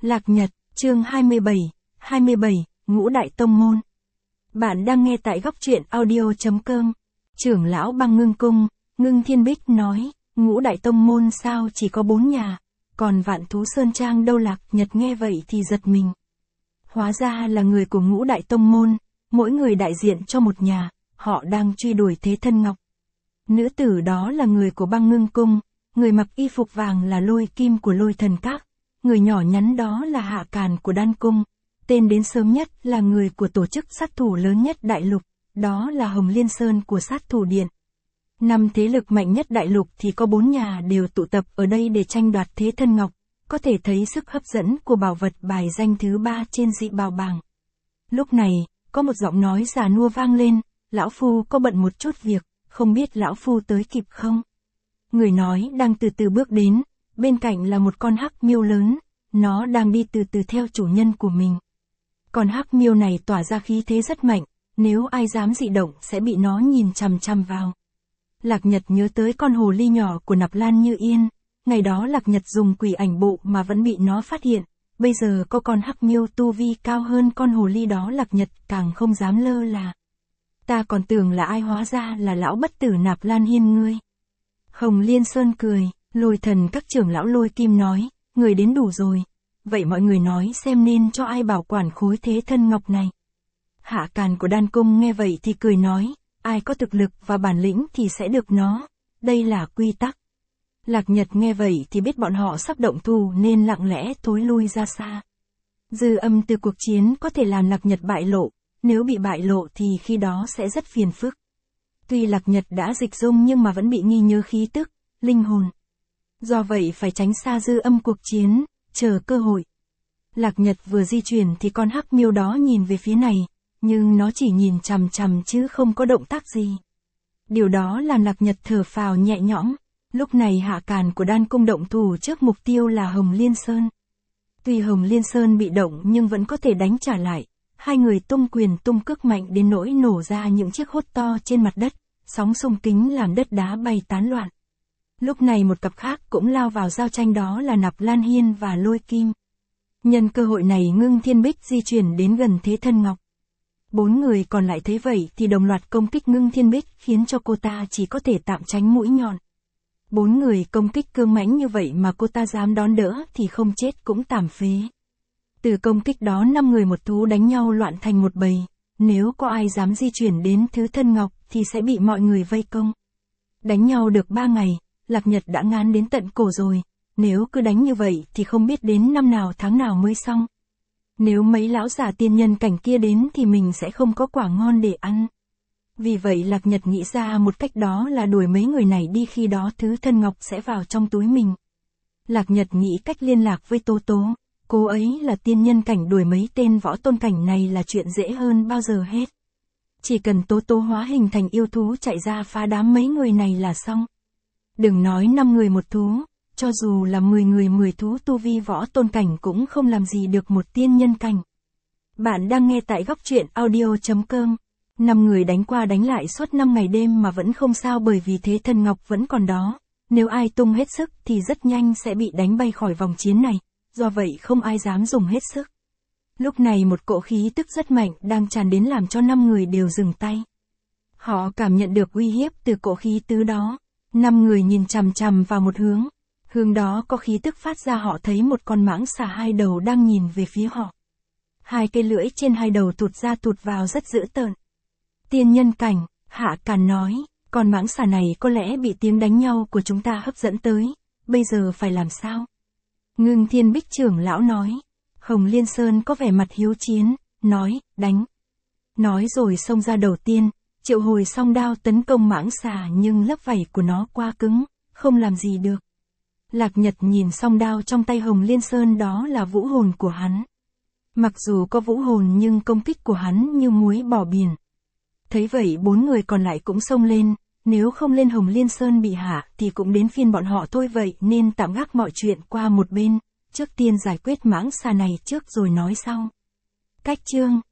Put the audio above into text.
Lạc Nhật, chương 27, Ngũ Đại Tông Môn. Bạn đang nghe tại góc truyện audio.com. Trưởng lão Băng Ngưng Cung, Ngưng Thiên Bích nói, Ngũ Đại Tông Môn sao chỉ có 4 nhà, còn Vạn Thú Sơn Trang đâu? Lạc Nhật nghe vậy thì giật mình. Hóa ra là người của Ngũ Đại Tông Môn, mỗi người đại diện cho một nhà, họ đang truy đuổi Thế Thân Ngọc. Nữ tử đó là người của Băng Ngưng Cung, người mặc y phục vàng là Lôi Kim của Lôi Thần Các. Người nhỏ nhắn đó là Hạ Càn của Đan Cung, tên đến sớm nhất là người của tổ chức sát thủ lớn nhất đại lục, đó là Hồng Liên Sơn của sát thủ điện. 5 thế lực mạnh nhất đại lục thì có 4 nhà đều tụ tập ở đây để tranh đoạt Thế Thân Ngọc, có thể thấy sức hấp dẫn của bảo vật bài danh thứ 3 trên dị bảo bảng. Lúc này, có một giọng nói già nua vang lên, lão phu có bận một chút việc, không biết lão phu tới kịp không? Người nói đang từ từ bước đến. Bên cạnh là một con hắc miêu lớn, nó đang đi từ từ theo chủ nhân của mình. Con hắc miêu này tỏa ra khí thế rất mạnh, nếu ai dám dị động sẽ bị nó nhìn chằm chằm vào. Lạc Nhật nhớ tới con hồ ly nhỏ của Nạp Lan Như Yên, ngày đó Lạc Nhật dùng quỷ ảnh bộ mà vẫn bị nó phát hiện, bây giờ có con hắc miêu tu vi cao hơn con hồ ly đó, Lạc Nhật càng không dám lơ là. Ta còn tưởng là ai, hóa ra là lão bất tử Nạp Lan Hiên ngươi. Hồng Liên Sơn cười. Lôi Thần Các trưởng lão Lôi Kim nói, người đến đủ rồi, vậy mọi người nói xem nên cho ai bảo quản khối Thế Thân Ngọc này. Hạ Càn của Đan Cung nghe vậy thì cười nói, ai có thực lực và bản lĩnh thì sẽ được nó, đây là quy tắc. Lạc Nhật nghe vậy thì biết bọn họ sắp động thủ nên lặng lẽ thối lui ra xa. Dư âm từ cuộc chiến có thể làm Lạc Nhật bại lộ, nếu bị bại lộ thì khi đó sẽ rất phiền phức. Tuy Lạc Nhật đã dịch dung nhưng mà vẫn bị nghi nhớ khí tức, linh hồn. Do vậy phải tránh xa dư âm cuộc chiến, chờ cơ hội. Lạc Nhật vừa di chuyển thì con hắc miêu đó nhìn về phía này, nhưng nó chỉ nhìn chằm chằm chứ không có động tác gì. Điều đó làm Lạc Nhật thở phào nhẹ nhõm. Lúc này Hạ Càn của Đan Cung động thủ trước mục tiêu là Hồng Liên Sơn. Tuy Hồng Liên Sơn bị động nhưng vẫn có thể đánh trả lại. Hai người tung quyền tung cước mạnh đến nỗi nổ ra những chiếc hốt to trên mặt đất, sóng xung kính làm đất đá bay tán loạn. Lúc này một cặp khác cũng lao vào giao tranh, đó là Nạp Lan Hiên và Lôi Kim. Nhân cơ hội này Ngưng Thiên Bích di chuyển đến gần Thế Thân Ngọc. 4 người còn lại thấy vậy thì đồng loạt công kích Ngưng Thiên Bích, khiến cho cô ta chỉ có thể tạm tránh mũi nhọn. 4 người công kích cương mãnh như vậy mà cô ta dám đón đỡ thì không chết cũng tảm phế. Từ công kích đó 5 người một thú đánh nhau loạn thành một bầy, nếu có ai dám di chuyển đến Thế Thân Ngọc thì sẽ bị mọi người vây công. Đánh nhau được 3 ngày. Lạc Nhật đã ngán đến tận cổ rồi, nếu cứ đánh như vậy thì không biết đến năm nào tháng nào mới xong. Nếu mấy lão già tiên nhân cảnh kia đến thì mình sẽ không có quả ngon để ăn. Vì vậy Lạc Nhật nghĩ ra một cách, đó là đuổi mấy người này đi, khi đó Thứ Thân Ngọc sẽ vào trong túi mình. Lạc Nhật nghĩ cách liên lạc với Tố Tố, cô ấy là tiên nhân cảnh, đuổi mấy tên võ tôn cảnh này là chuyện dễ hơn bao giờ hết. Chỉ cần Tố Tố hóa hình thành yêu thú chạy ra phá đám mấy người này là xong. Đừng nói 5 người một thú, cho dù là 10 người 10 thú tu vi võ tôn cảnh cũng không làm gì được một tiên nhân cảnh. Bạn đang nghe tại góc truyện audio.com. 5 người đánh qua đánh lại suốt 5 ngày đêm mà vẫn không sao, bởi vì Thế Thân Ngọc vẫn còn đó. Nếu ai tung hết sức thì rất nhanh sẽ bị đánh bay khỏi vòng chiến này, do vậy không ai dám dùng hết sức. Lúc này một cỗ khí tức rất mạnh đang tràn đến làm cho 5 người đều dừng tay. Họ cảm nhận được uy hiếp từ cỗ khí tứ đó. 5 người nhìn chằm chằm vào một hướng đó có khí tức phát ra. Họ thấy một con mãng xà 2 đầu đang nhìn về phía họ. 2 cây lưỡi trên 2 đầu thụt ra thụt vào rất dữ tợn. Tiên nhân cảnh, Hạ Càn nói, con mãng xà này có lẽ bị tiếng đánh nhau của chúng ta hấp dẫn tới, bây giờ phải làm sao? Ngưng Thiên Bích trưởng lão nói. Hồng Liên Sơn có vẻ mặt hiếu chiến, nói, đánh. Nói rồi xông ra đầu tiên. Triệu hồi song đao tấn công mãng xà, nhưng lớp vảy của nó quá cứng, không làm gì được. Lạc Nhật nhìn song đao trong tay Hồng Liên Sơn, đó là vũ hồn của hắn. Mặc dù có vũ hồn nhưng công kích của hắn như muối bỏ biển. Thấy vậy 4 người còn lại cũng xông lên, nếu không lên Hồng Liên Sơn bị hạ thì cũng đến phiên bọn họ thôi, vậy nên tạm gác mọi chuyện qua một bên, trước tiên giải quyết mãng xà này trước rồi nói sau. Cách chương